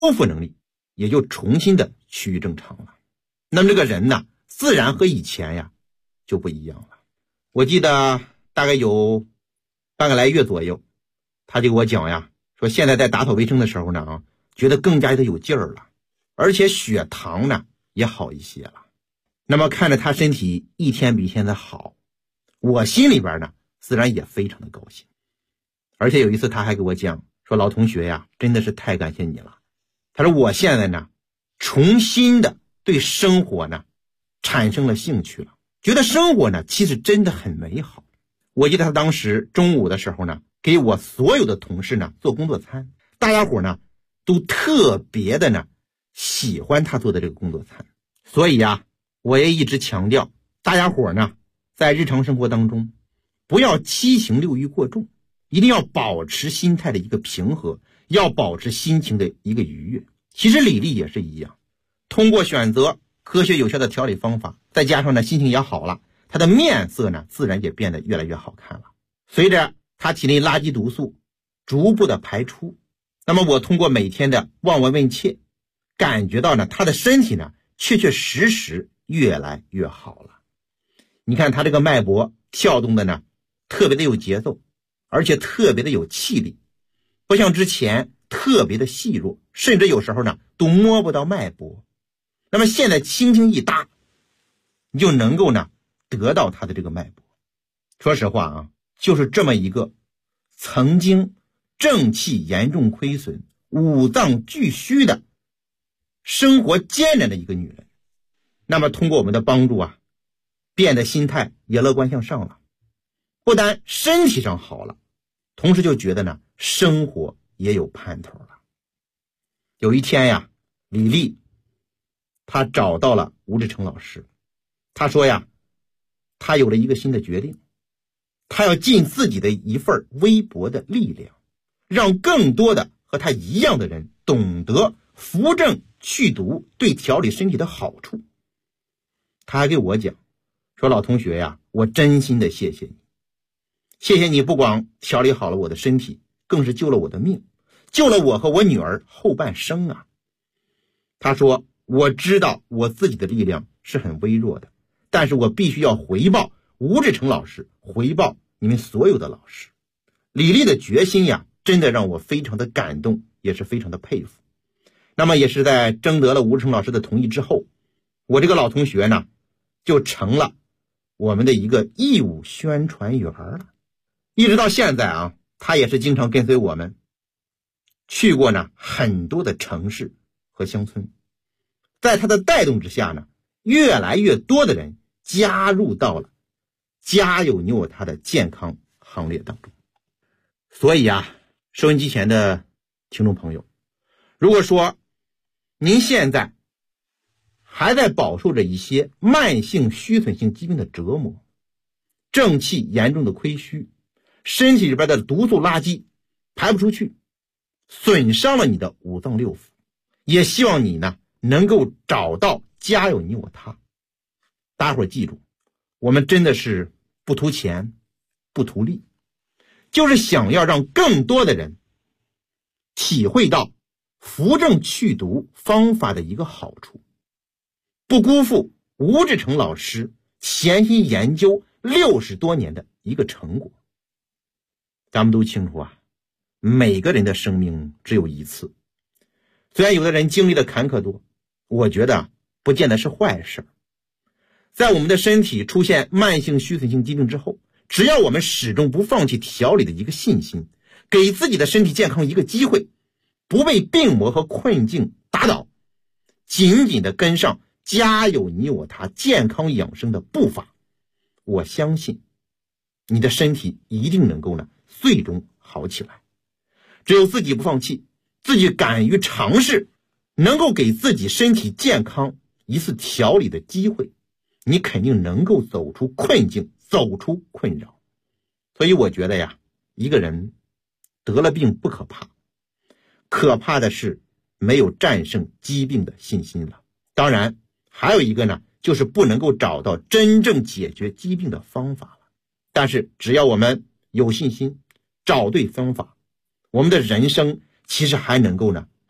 恢复能力也就重新的趋于正常了。那么这个人呢，自然和以前呀就不一样了。我记得大概有半个来月左右，他就给我讲呀，说现在在打扫卫生的时候呢觉得更加的有劲儿了，而且血糖呢也好一些了。那么看着他身体一天比一天的好，我心里边呢自然也非常的高兴。而且有一次他还给我讲说，老同学呀，真的是太感谢你了。他说我现在呢重新的对生活呢产生了兴趣了，觉得生活呢其实真的很美好。我记得他当时中午的时候呢，给我所有的同事呢做工作餐，大家伙呢都特别的呢喜欢他做的这个工作餐。所以啊，我也一直强调大家伙呢在日常生活当中不要七情六欲过重，一定要保持心态的一个平和，要保持心情的一个愉悦。其实李丽也是一样，通过选择科学有效的调理方法，再加上呢心情也好了，她的面色呢自然也变得越来越好看了。随着她体内垃圾毒素逐步的排出，那么我通过每天的望闻问切，感觉到呢她的身体呢确确实实越来越好了。你看她这个脉搏跳动的呢特别的有节奏，而且特别的有气力，不像之前特别的细弱，甚至有时候呢都摸不到脉搏。那么现在轻轻一搭，你就能够呢得到他的这个脉搏。说实话啊，就是这么一个曾经正气严重亏损、五脏俱虚的生活艰难的一个女人，那么通过我们的帮助啊，变得心态也乐观向上了，不但身体上好了，同时就觉得呢生活也有盼头了。有一天呀，李丽她找到了吴志成老师，她说呀，她有了一个新的决定，她要尽自己的一份微薄的力量，让更多的和她一样的人懂得扶正去毒对调理身体的好处。她还给我讲说，老同学呀，我真心的谢谢你，谢谢你不光调理好了我的身体，更是救了我的命，救了我和我女儿后半生啊。他说，我知道我自己的力量是很微弱的，但是我必须要回报吴志成老师，回报你们所有的老师。李丽的决心呀，真的让我非常的感动，也是非常的佩服。那么也是在征得了吴志成老师的同意之后，我这个老同学呢就成了我们的一个义务宣传员了。一直到现在啊，他也是经常跟随我们去过呢很多的城市和乡村。在他的带动之下呢，越来越多的人加入到了家有你有他的健康行列当中。所以啊，收音机前的听众朋友，如果说您现在还在饱受着一些慢性虚损性疾病的折磨，正气严重的亏虚，身体里边的毒素垃圾排不出去，损伤了你的五脏六腑，也希望你呢能够找到家有你我他。大伙儿记住，我们真的是不图钱不图利，就是想要让更多的人体会到扶正去毒方法的一个好处，不辜负吴志成老师潜心研究60多年的一个成果。咱们都清楚啊，每个人的生命只有一次，虽然有的人经历的坎坷多，我觉得不见得是坏事。在我们的身体出现慢性虚损性疾病之后，只要我们始终不放弃调理的一个信心，给自己的身体健康一个机会，不被病魔和困境打倒，紧紧的跟上家有你我他健康养生的步伐，我相信你的身体一定能够呢最终好起来。只有自己不放弃，自己敢于尝试，能够给自己身体健康一次调理的机会，你肯定能够走出困境，走出困扰。所以我觉得呀，一个人得了病不可怕，可怕的是没有战胜疾病的信心了。当然还有一个呢，就是不能够找到真正解决疾病的方法了。但是只要我们有信心，找对方法，我们的人生其实还能够呢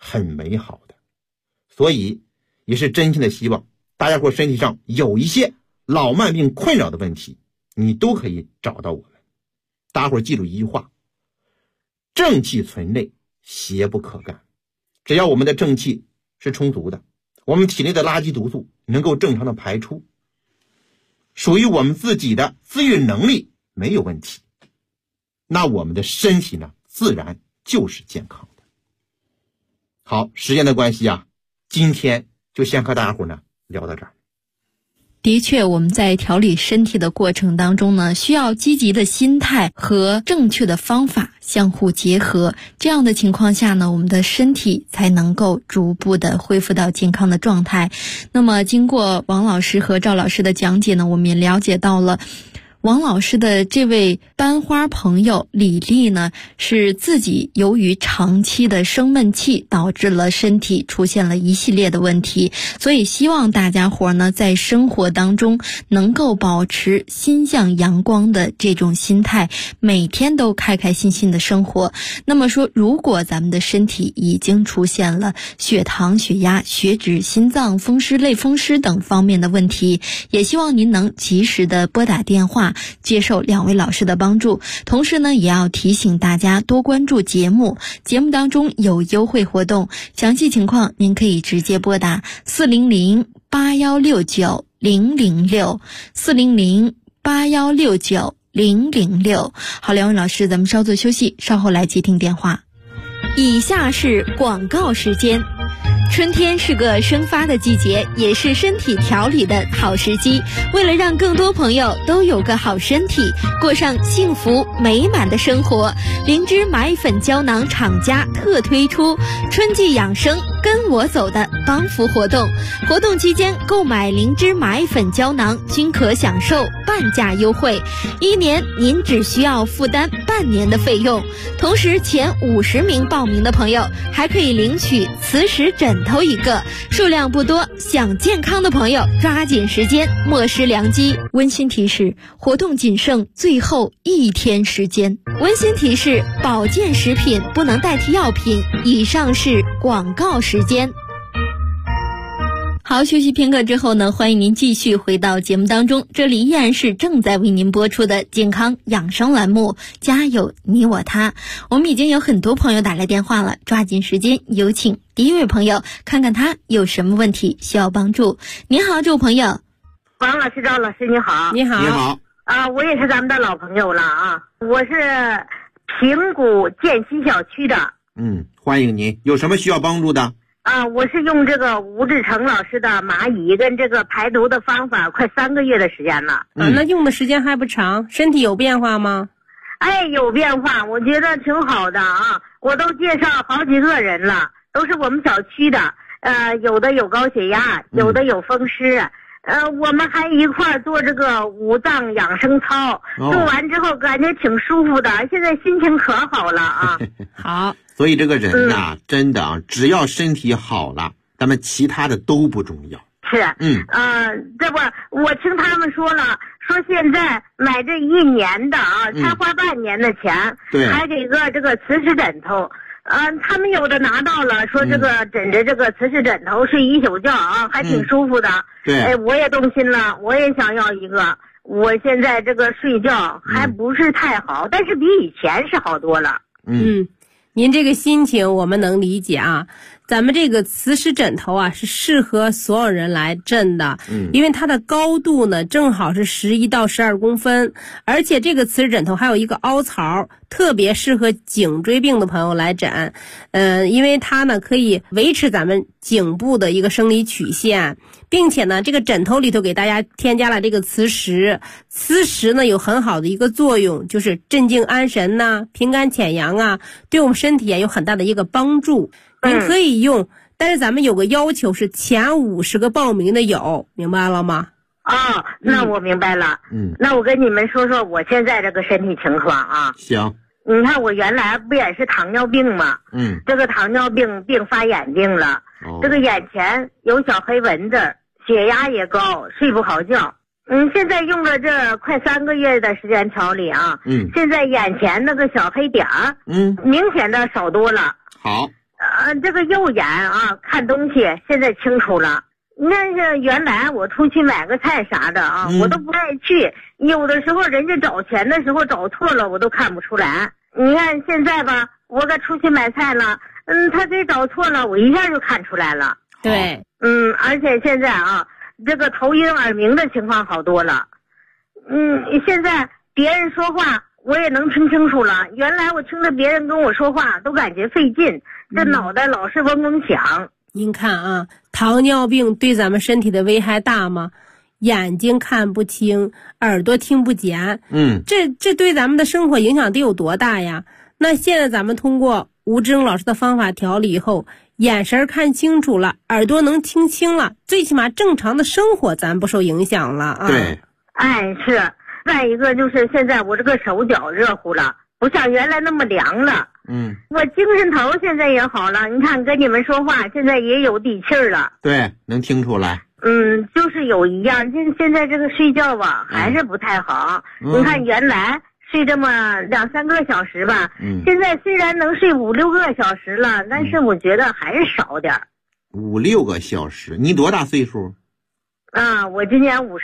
很美好的。所以也是真心的希望大家伙身体上有一些老慢病困扰的问题，你都可以找到我们。大家伙记住一句话，正气存内，邪不可干。只要我们的正气是充足的，我们体内的垃圾毒素能够正常的排出，属于我们自己的自愈能力没有问题，那我们的身体呢，自然就是健康的。好，时间的关系啊，今天就先和大家伙呢聊到这儿。 的确，我们在调理身体的过程当中呢，需要积极的心态和正确的方法相互结合，这样的情况下呢，我们的身体才能够逐步的恢复到健康的状态。那么经过王老师和赵老师的讲解呢，我们也了解到了王老师的这位班花朋友李丽呢，是自己由于长期的生闷气导致了身体出现了一系列的问题，所以希望大家伙呢在生活当中能够保持心向阳光的这种心态，每天都开开心心的生活。那么说，如果咱们的身体已经出现了血糖、血压、血脂、心脏、风湿、类风湿等方面的问题，也希望您能及时的拨打电话接受两位老师的帮助。同时呢，也要提醒大家多关注节目，节目当中有优惠活动，详细情况您可以直接拨打400-8169-006 400-8169-006。好，两位老师，咱们稍作休息，稍后来接听电话。以下是广告时间。春天是个生发的季节，也是身体调理的好时机。为了让更多朋友都有个好身体，过上幸福美满的生活，灵芝买粉胶囊厂家特推出春季养生跟我走的帮扶活动。活动期间购买灵芝买粉胶囊均可享受半价优惠，1年您只需要负担半年的费用。同时前50名报名的朋友还可以领取磁石枕头一个，数量不多，想健康的朋友抓紧时间，莫失良机。温馨提示，活动仅剩最后1天时间。温馨提示，保健食品不能代替药品。以上是广告时间。好，休息片刻之后呢，欢迎您继续回到节目当中，这里依然是正在为您播出的健康养生栏目，家有你我他。我们已经有很多朋友打来电话了，抓紧时间，有请第一位朋友，看看他有什么问题需要帮助。您好，这位朋友。 王老师、赵老师，你好。 你好。 你好。 我也是咱们的老朋友了啊，我是平谷建新小区的。 欢迎您，有什么需要帮助的？ 我是用这个吴志成老师的麻乙跟这个排毒的方法快3个月的时间了。 那用的时间还不长，身体有变化吗？ 有变化，我觉得挺好的啊，我都介绍好几个人了，都是我们小区的，有的有高血压，有的有风湿，我们还一块做这个五脏养生操，做完之后感觉挺舒服的，现在心情可好了啊。 好， 所以这个人呐，真的啊，只要身体好了，咱们其他的都不重要。 是，这不我听他们说了，说现在买这1年的啊，才花半年的钱， 对， 还给个这个磁石枕头。他们有的拿到了，说这个枕着这个磁石枕头睡一宿觉啊，还挺舒服的。 对， 我也动心了，我也想要一个。我现在这个睡觉还不是太好，但是比以前是好多了。 您这个心情我们能理解啊。咱们这个磁石枕头啊，是适合所有人来枕的，因为它的高度呢正好是11到12公分，而且这个磁石枕头还有一个凹槽，特别适合颈椎病的朋友来枕。因为它呢可以维持咱们颈部的一个生理曲线，并且呢这个枕头里头给大家添加了这个磁石。磁石呢有很好的一个作用，就是镇静安神呐，平肝潜阳啊，对我们身体啊有很大的一个帮助。您可以用，但是咱们有个要求是前50个报名的有，明白了吗？ 那我明白了。那我跟你们说说我现在这个身体情况啊。 行。 你看我原来不也是糖尿病吗？这个糖尿病并发眼睛了，这个眼前有小黑蚊子，血压也高，睡不好觉。现在用了这快3个月的时间调理啊，现在眼前那个小黑点儿，明显的少多了。 好， 这个右眼啊，看东西现在清楚了。你看是原来我出去买个菜啥的啊，我都不爱去，有的时候人家找钱的时候找错了，我都看不出来。你看现在吧，我给出去买菜了，他给找错了，我一下就看出来了。 对， 而且现在啊，这个头晕耳鸣的情况好多了。现在别人说话我也能听清楚了，原来我听着别人跟我说话都感觉费劲，这脑袋老是嗡嗡响。 您看啊，糖尿病对咱们身体的危害大吗？眼睛看不清，耳朵听不见，这对咱们的生活影响得有多大呀？那现在咱们通过吴志勇老师的方法调理以后，眼神看清楚了，耳朵能听清了，最起码正常的生活咱不受影响了啊。 对， 是。再一个就是现在我这个手脚热乎了，不像原来那么凉了。我精神头现在也好了，你看跟你们说话现在也有底气儿了。 对，能听出来。 就是有一样，现在这个睡觉吧还是不太好。你看原来睡这么2-3个小时吧，现在虽然能睡5-6个小时了，但是我觉得还是少点。 5-6个小时，你多大岁数？ 我今年52。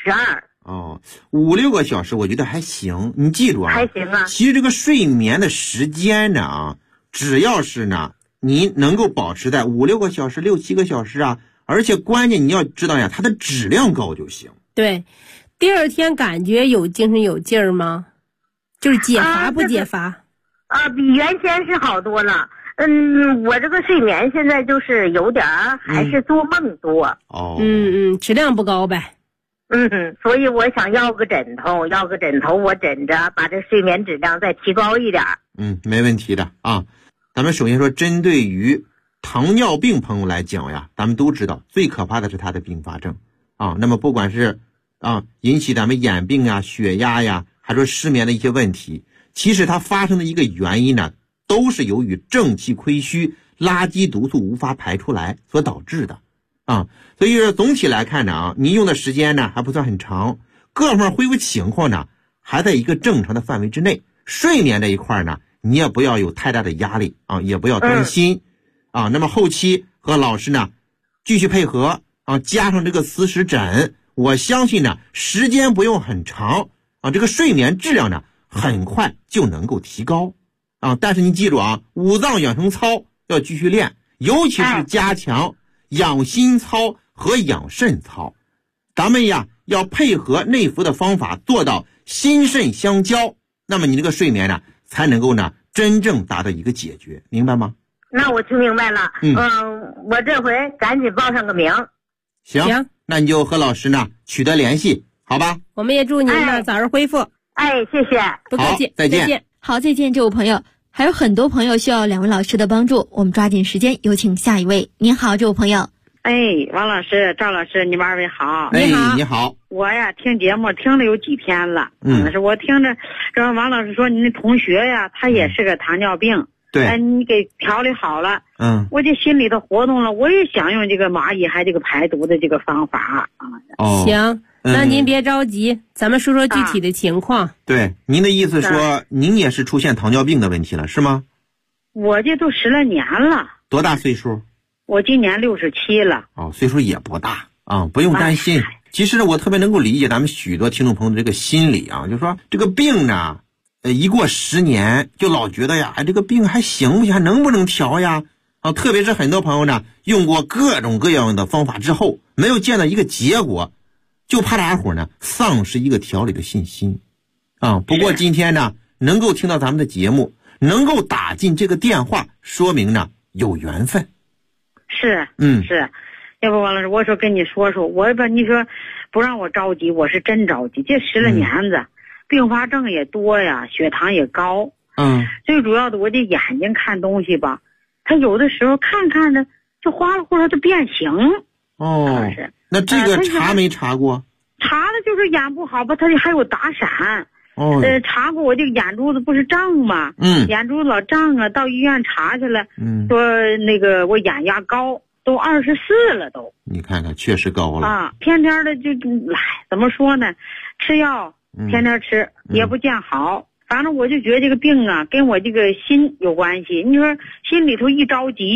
5-6个小时我觉得还行，你记住啊， 还行啊。 其实这个睡眠的时间呢只要是呢你能够保持在5-6个小时、6-7个小时啊，而且关键你要知道呀，它的质量高就行。 对，第二天感觉有精神有劲儿吗？就是解乏不解乏？ 比原先是好多了。我这个睡眠现在就是有点还是做梦多。 质量不高呗。 所以我想要个枕头我枕着，把这睡眠质量再提高一点。 没问题的啊。咱们首先说，针对于糖尿病朋友来讲呀，咱们都知道最可怕的是它的并发症啊。那么不管是引起咱们眼病呀、血压呀，还是失眠的一些问题，其实它发生的一个原因呢，都是由于正气亏虚、垃圾毒素无法排出来所导致的所以总体来看呢你用的时间呢还不算很长，各方面恢复情况呢还在一个正常的范围之内。睡眠这一块呢，你也不要有太大的压力也不要担心那么后期和老师呢继续配合加上这个磁石枕，我相信呢时间不用很长这个睡眠质量呢很快就能够提高但是你记住五脏养生操要继续练，尤其是加强养心操和养肾操，咱们呀要配合内服的方法做到心肾相交，那么你这个睡眠呢才能够呢真正达到一个解决，明白吗？ 那我听明白了。我这回赶紧报上个名。 行，那你就和老师呢取得联系，好吧？ 我们也祝您呢早日恢复。 谢谢， 不客气， 再见。 好，再见，这位朋友。还有很多朋友需要2位老师的帮助，我们抓紧时间有请下一位。您好，这位朋友。 王老师、赵老师，你们2位好。 你好。 我呀听节目听了有几天了。是我听着这王老师说您的同学呀，他也是个糖尿病。 对。 你给调理好了。我就心里头活动了，我也想用这个蚂蚁还这个排毒的这个方法行。那您别着急，咱们说说具体的情况。 对，您的意思说您也是出现糖尿病的问题了，是吗？ 我这都10来年了。 多大岁数？ 我今年67了。 岁数也不大不用担心。其实我特别能够理解咱们许多听众朋友的这个心理就是说这个病呢一过10年就老觉得呀这个病还行不行，还能不能调呀特别是很多朋友呢用过各种各样的方法之后没有见到一个结果，就怕大家伙呢丧失一个调理的信心不过今天呢能够听到咱们的节目，能够打进这个电话，说明呢有缘分。 是要不王老师，我说跟你说说，我吧你说不让我着急，我是真着急。这10来年子并发症也多呀，血糖也高。最主要的我这眼睛看东西吧，它有的时候看看着就哗啦哗啦的变形。 那这个查没查过？ 查了，就是眼不好吧，它还有打闪。查过我这个眼珠子不是胀吗？眼珠子老胀到医院查去了。说那个我眼压高，都24了都。 你看看，确实高了天天的就怎么说呢？吃药天天吃也不见好。反正我就觉得这个病跟我这个心有关系。你说心里头一着急，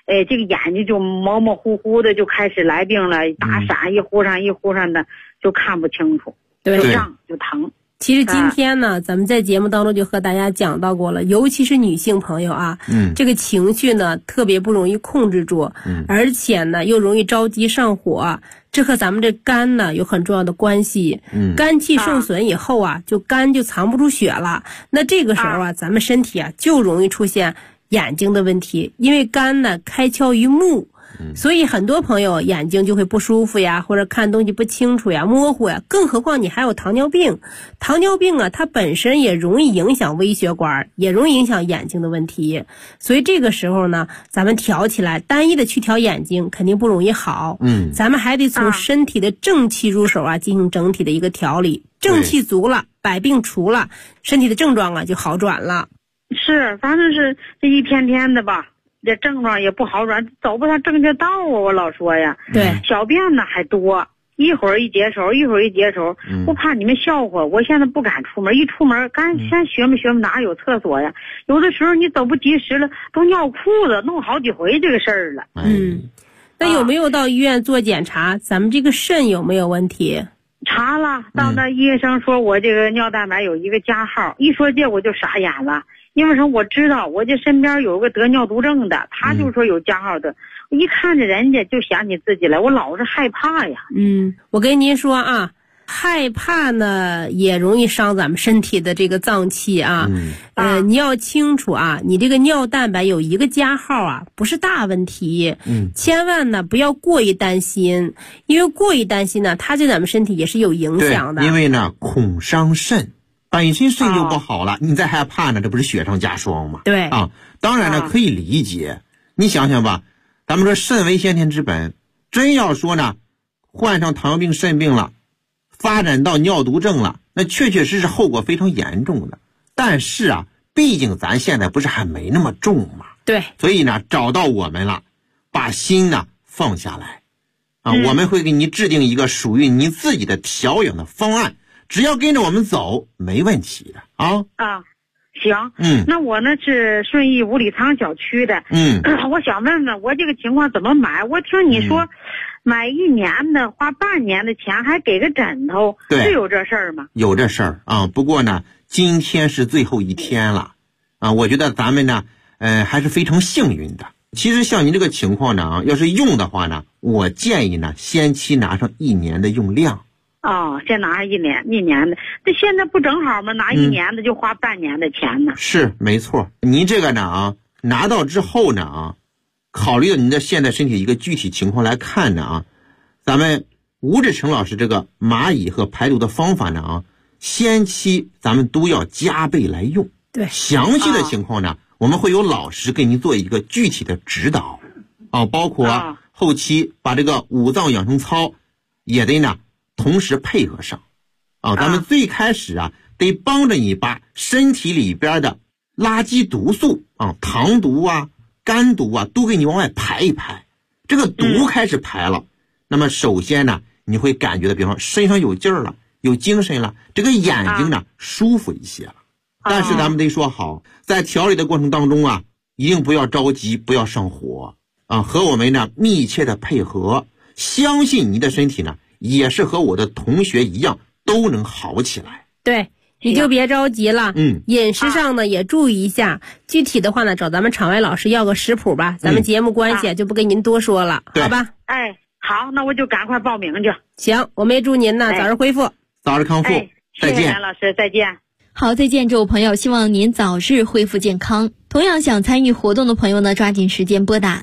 这个眼睛就模模糊糊的就开始来病了，打闪一忽上一忽上的就看不清楚，就胀就疼。 其实今天呢，咱们在节目当中就和大家讲到过了，尤其是女性朋友啊，这个情绪呢特别不容易控制住，而且呢又容易着急上火，这和咱们这肝呢有很重要的关系。肝气受损以后啊，肝就藏不住血了，那这个时候啊，咱们身体啊就容易出现眼睛的问题，因为肝呢开窍于目。所以很多朋友眼睛就会不舒服呀，或者看东西不清楚呀，模糊呀，更何况你还有糖尿病。糖尿病啊，它本身也容易影响微血管，也容易影响眼睛的问题。所以这个时候呢，咱们调起来，单一的去调眼睛肯定不容易好。咱们还得从身体的正气入手啊，进行整体的一个调理。正气足了，百病除了，身体的症状啊就好转了。 是，反正是这一天天的吧。这症状也不好转，走不上正确道啊！我老说呀， 对， 小便呢还多，一会儿一解手，一会儿一解手，我怕你们笑话，我现在不敢出门，一出门先学摸学摸哪有厕所呀？有的时候你走不及时了，都尿裤子，弄好几回这个事儿了。 那有没有到医院做检查？咱们这个肾有没有问题？ 查了，到那医生说我这个尿蛋白有一个加号，一说这我就傻眼了。因为说我知道我这身边有个得尿毒症的，他就说有加号的，我一看着人家就想起自己来，我老是害怕呀。 我跟您说啊，害怕呢也容易伤咱们身体的这个脏器啊。你要清楚啊，你这个尿蛋白有一个加号啊，不是大问题。千万呢不要过于担心，因为过于担心呢，它对咱们身体也是有影响的。 因为呢恐伤肾。本身肾就不好了，你再害怕呢，这不是雪上加霜吗？ 对啊，当然呢可以理解。你想想吧，咱们说肾为先天之本，真要说呢，患上糖尿病、肾病了，发展到尿毒症了，那确确实实后果非常严重的。但是啊，毕竟咱现在不是还没那么重嘛， 对， 所以呢，找到我们了，把心呢放下来啊，我们会给你制定一个属于你自己的调养的方案。只要跟着我们走，没问题的啊！ 行，那我呢是顺义五里仓小区的，我想问问我这个情况怎么买？我听你说，买1年的花半年的钱，还给个枕头，是有这事儿吗？ 有这事儿啊，不过呢，今天是最后一天了啊，我觉得咱们呢，还是非常幸运的。其实像您这个情况呢啊，要是用的话呢，我建议呢，先期拿上1年的用量。 先拿1年的，这现在不正好吗？拿1年的就花半年的钱呢。 是没错，您这个呢啊，拿到之后呢啊，考虑到您的现在身体一个具体情况来看呢啊，咱们吴志成老师这个蚂蚁和排毒的方法呢啊，先期咱们都要加倍来用。 对， 详细的情况呢，我们会有老师给您做一个具体的指导包括后期把这个五脏养生操也得呢同时配合上咱们最开始啊得帮着你把身体里边的垃圾毒素糖毒啊、肝毒啊都给你往外排一排。这个毒开始排了，那么首先呢，你会感觉到，比方说身上有劲儿了，有精神了，这个眼睛呢舒服一些了。但是咱们得说好，在调理的过程当中啊，一定不要着急，不要上火和我们呢密切的配合，相信你的身体呢也是和我的同学一样都能好起来。 对，你就别着急了。饮食上呢也注意一下，具体的话呢找咱们场外老师要个食谱吧。咱们节目关系就不跟您多说了，好吧？ 好，那我就赶快报名去。 行，我们也祝您呢早日恢复， 早日康复。再见， 谢谢梁老师，再见。 好，再见，这位朋友，希望您早日恢复健康。同样想参与活动的朋友呢，抓紧时间拨打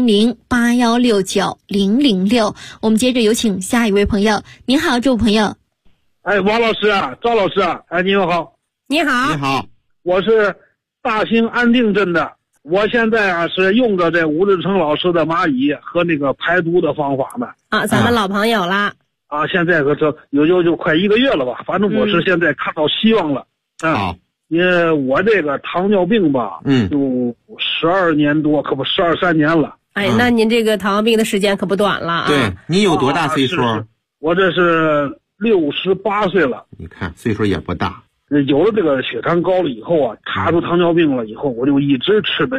400-8169-006。我们接着有请下一位朋友。您好，这位朋友。 王老师啊，赵老师啊，你们好。 你好。 你好， 我是大兴安定镇的。我现在啊是用着这吴志成老师的蚂蚁和那个排毒的方法呢。 咱们老朋友了。 现在这有快1个月了吧，反正我是现在看到希望了。因为我这个糖尿病吧，就12年多，可不12、13年了。 那您这个糖尿病的时间可不短了啊。 对，你有多大岁数？ 我这是68岁了。 你看岁数也不大。 有了这个血糖高了以后啊，查出糖尿病了以后，我就一直吃的药，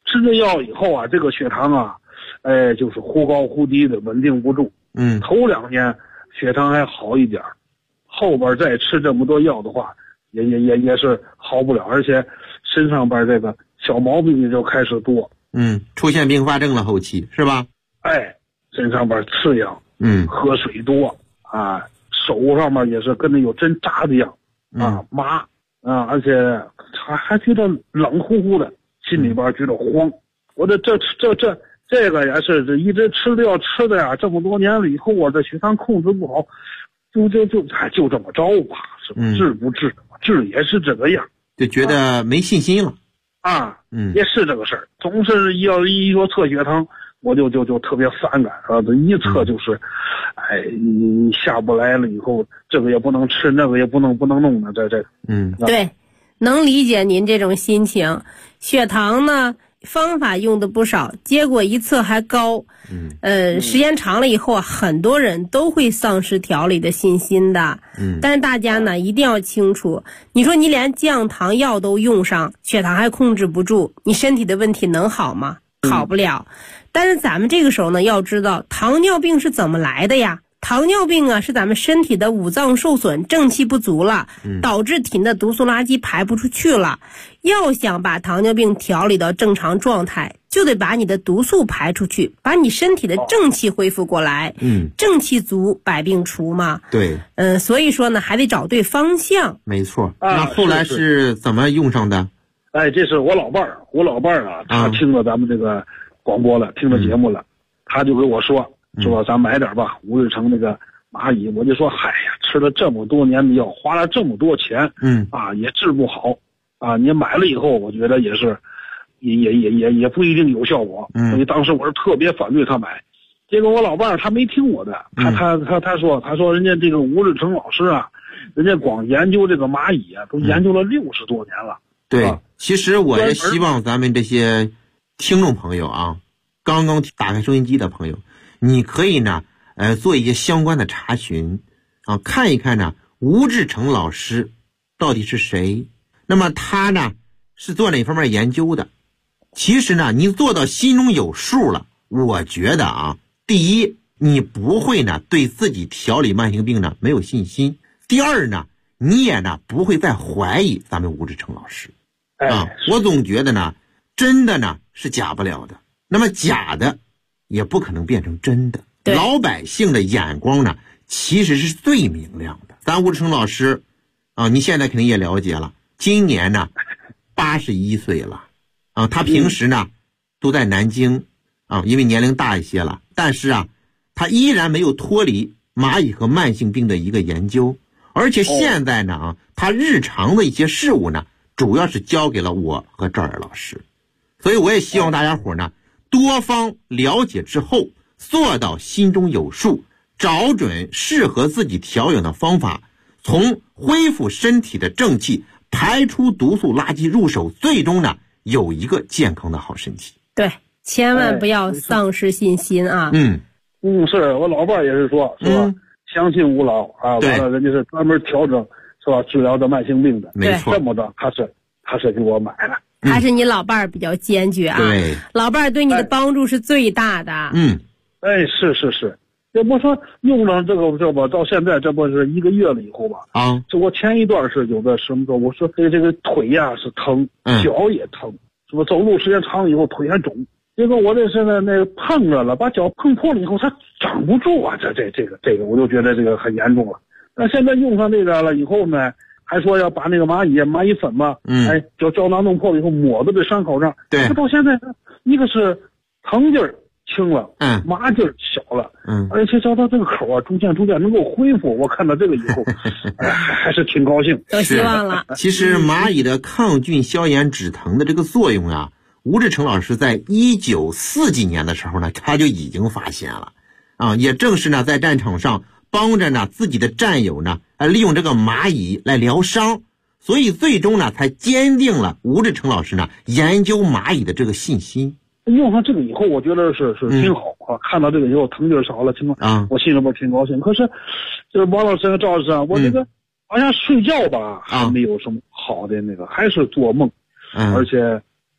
吃这药以后啊，这个血糖啊，就是忽高忽低的，稳定不住。头2年血糖还好一点，后边再吃这么多药的话，也是好不了，而且身上边这个小毛病也就开始多。 出现并发症了，后期是吧？ 身上边刺痒，喝水多啊，手上面也是跟那有针扎的样啊，麻啊，而且还觉得冷乎乎的，心里边觉得慌。我这个也是这一直吃的药吃的呀，这么多年了以后，我这血糖控制不好，就这么着吧，是吧？治不治？治也是这个样， 就觉得没信心了啊。也是这个事儿，总是一说测血糖，我就特别反感啊！这一测就是，你下不来了以后，这个也不能吃，那个也不能弄的，这。 对，能理解您这种心情。血糖呢，方法用的不少，结果一测还高。时间长了以后啊，很多人都会丧失调理的信心的。但是大家呢一定要清楚，你说你连降糖药都用上，血糖还控制不住，你身体的问题能好吗？好不了。但是咱们这个时候呢，要知道糖尿病是怎么来的呀？糖尿病啊，是咱们身体的五脏受损，正气不足了，导致体内的毒素垃圾排不出去了。要想把糖尿病调理到正常状态，就得把你的毒素排出去，把你身体的正气恢复过来。正气足，百病除嘛。 对。 所以说呢，还得找对方向。 没错。那后来是怎么用上的？ 这是我老伴儿啊，他听了咱们这个广播了，听了节目了，他就跟我说咱买点吧，吴日成那个蚂蚁。我就说嗨呀，吃了这么多年的药，花了这么多钱，也治不好啊。你买了以后，我觉得也是也不一定有效果。所以当时我是特别反对他买。结果我老伴儿他没听我的，他说人家这个吴日成老师啊，人家光研究这个蚂蚁啊，都研究了60多年了。 对，其实我也希望咱们这些听众朋友啊，刚刚打开收音机的朋友，你可以呢，做一些相关的查询啊，看一看呢，吴志成老师到底是谁？那么他呢是做哪方面研究的？其实呢，你做到心中有数了，我觉得啊，第一，你不会呢对自己调理慢性病呢没有信心；第二呢，你也呢不会再怀疑咱们吴志成老师。我总觉得呢，真的呢是假不了的，那么假的也不可能变成真的。老百姓的眼光呢，其实是最明亮的。咱吴志成老师啊，你现在肯定也了解了，今年呢81岁了啊。他平时呢都在南京啊，因为年龄大一些了，但是啊，他依然没有脱离蚂蚁和慢性病的一个研究，而且现在呢他日常的一些事务呢，主要是交给了我和赵尔老师。所以我也希望大家伙呢多方了解之后，做到心中有数，找准适合自己调养的方法，从恢复身体的正气，排出毒素垃圾入手，最终呢有一个健康的好身体。 对，千万不要丧失信心啊。 是我老伴也是说，是吧？相信吴老啊，完了人家是专门调整，是吧？治疗这慢性病的。 没错。 这么的，他是给我买的。 还是你老伴儿比较坚决啊。 对。 老伴儿对你的帮助是最大的。 是。这不说用了这不到现在这不是1个月了以后吧？这我前一段是有个什么说，我说这个腿呀是疼，脚也疼，是吧？走路时间长了以后腿还肿。结果我这是那碰着了，把脚碰破了以后，它长不住啊！这个，我就觉得这个很严重了。那现在用上这个了以后呢，还说要把那个蚂蚁粉嘛，胶囊弄破了以后抹到这伤口上。对，到现在一个是疼劲儿轻了，麻劲儿小了，而且照到这个口啊，逐渐能够恢复。我看到这个以后，还是挺高兴， 有希望了。 其实蚂蚁的抗菌、消炎、止疼的这个作用啊，吴志成老师在1940几年的时候呢，他就已经发现了啊，也正是呢在战场上帮着呢自己的战友呢，利用这个蚂蚁来疗伤，所以最终呢才坚定了吴志成老师呢研究蚂蚁的这个信心。 用上这个以后，我觉得是挺好啊。看到这个以后，疼劲少了，我心里边挺高兴。可是，就是王老师和赵老师啊，我这个好像睡觉吧，还没有什么好的那个，还是做梦，而且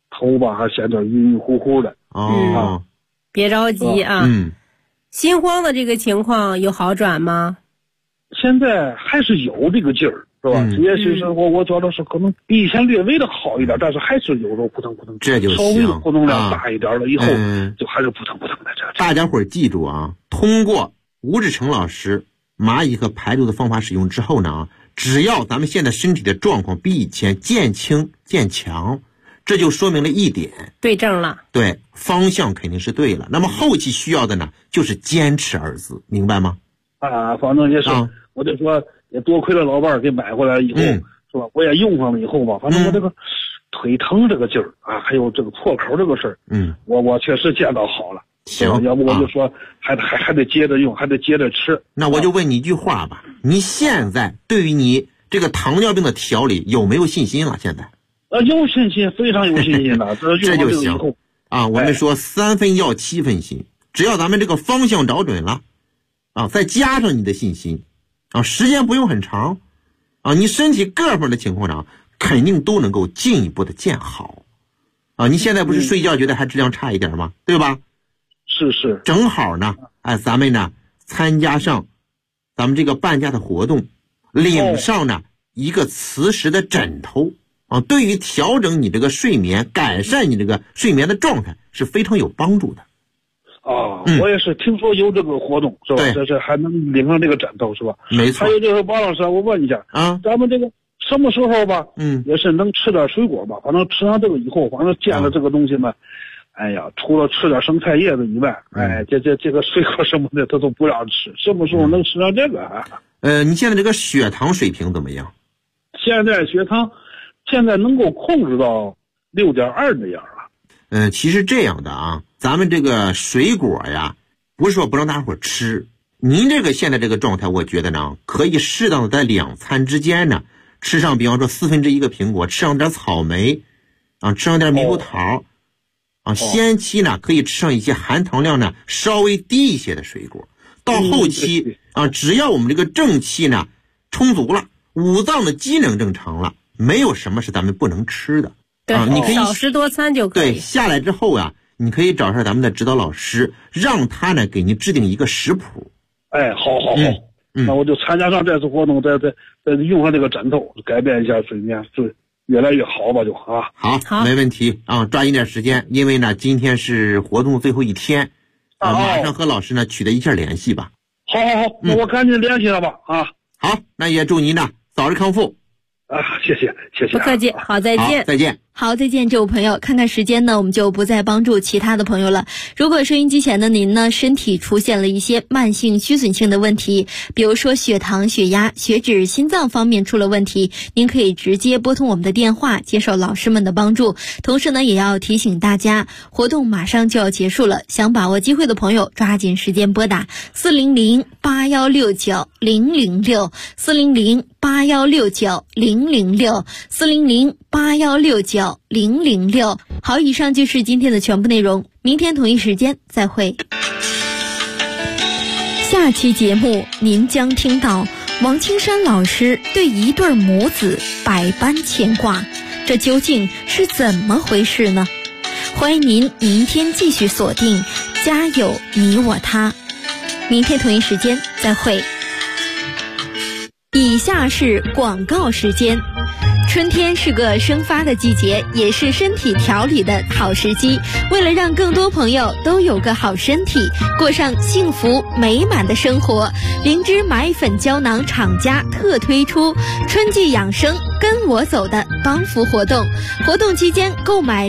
头吧还显得晕晕乎乎的。 别着急啊。心慌的这个情况有好转吗？ 现在还是有这个劲儿，是吧？也许是我觉得是可能比以前略微的好一点，但是还是有时候扑腾扑腾， 这就稍微的活动量大一点了以后，就还是扑腾扑腾的。 大家伙记住啊，通过吴志成老师蚂蚁和排毒的方法使用之后呢，只要咱们现在身体的状况比以前渐轻渐强，这就说明了一点， 对症了， 对，方向肯定是对了。那么后期需要的呢，就是坚持二字，明白吗？ 反正也是，我就说也多亏了老伴儿给买回来以后，是吧？我也用上了以后吧，反正我这个腿疼这个劲儿啊，还有这个破口这个事儿，我确实见到好了。 行， 要不我就说还得接着用，还得接着吃。 那我就问你一句话吧，你现在对于你这个糖尿病的调理有没有信心了？现在？ 有信心，非常有信心了。这就行啊！我们说3分药7分心，只要咱们这个方向找准了再加上你的信心时间不用很长你身体各方面的情况上肯定都能够进一步的见好你现在不是睡觉觉得还质量差一点吗？对吧？ 是， 正好呢，咱们呢参加上咱们这个半价的活动，领上呢一个磁石的枕头对于调整你这个睡眠，改善你这个睡眠的状态是非常有帮助的。 我也是听说有这个活动，是吧？这还能领上这个枕头，是吧？ 没错。 还有就是包老师，我问一下咱们这个什么时候吧，也是能吃点水果吧？反正吃上这个以后，反正见了这个东西呢，哎呀，除了吃点生菜叶子以外，这个水果什么的他都不让吃。什么时候能吃上这个你现在这个血糖水平怎么样？ 现在血糖现在能够控制到6.2那样了。 其实这样的咱们这个水果呀，不是说不让大伙吃。您这个现在这个状态，我觉得呢，可以适当的在2餐之间呢，吃上比方说1/4个苹果，吃上点草莓吃上点猕猴桃先期呢可以吃上一些含糖量呢稍微低一些的水果。到后期只要我们这个正气呢充足了，五脏的机能正常了，没有什么是咱们不能吃的。你可以少食多餐就可以。 对，下来之后你可以找上咱们的指导老师，让他呢给您制定一个食谱。 好，那我就参加上这次活动，再用上这个枕头，改变一下睡眠，就越来越好吧，就好，没问题抓紧点时间，因为呢今天是活动最后一天马上和老师呢取得一下联系吧。 好，那我赶紧联系了吧好，那也祝您呢早日康复谢谢不客气，好，再见。 再见。 好，再见，这位朋友。看看时间呢，我们就不再帮助其他的朋友了。如果收音机前的您呢，身体出现了一些慢性虚损性的问题，比如说血糖、血压、血脂、心脏方面出了问题，您可以直接拨通我们的电话，接受老师们的帮助。同时呢，也要提醒大家，活动马上就要结束了，想把握机会的朋友，抓紧时间拨打400-8169-006 400-8169-006 400-8169-006。好，以上就是今天的全部内容，明天同一时间再会。下期节目您将听到王青山老师对一对母子百般牵挂，这究竟是怎么回事呢？欢迎您明天继续锁定家有你我他，明天同一时间再会。以下是广告时间。春天是个生发的季节，也是身体调理的好时机。为了让更多朋友都有个好身体，过上幸福美满的生活，灵芝买粉胶囊厂家特推出春季养生跟我走的帮扶活动。活动期间购买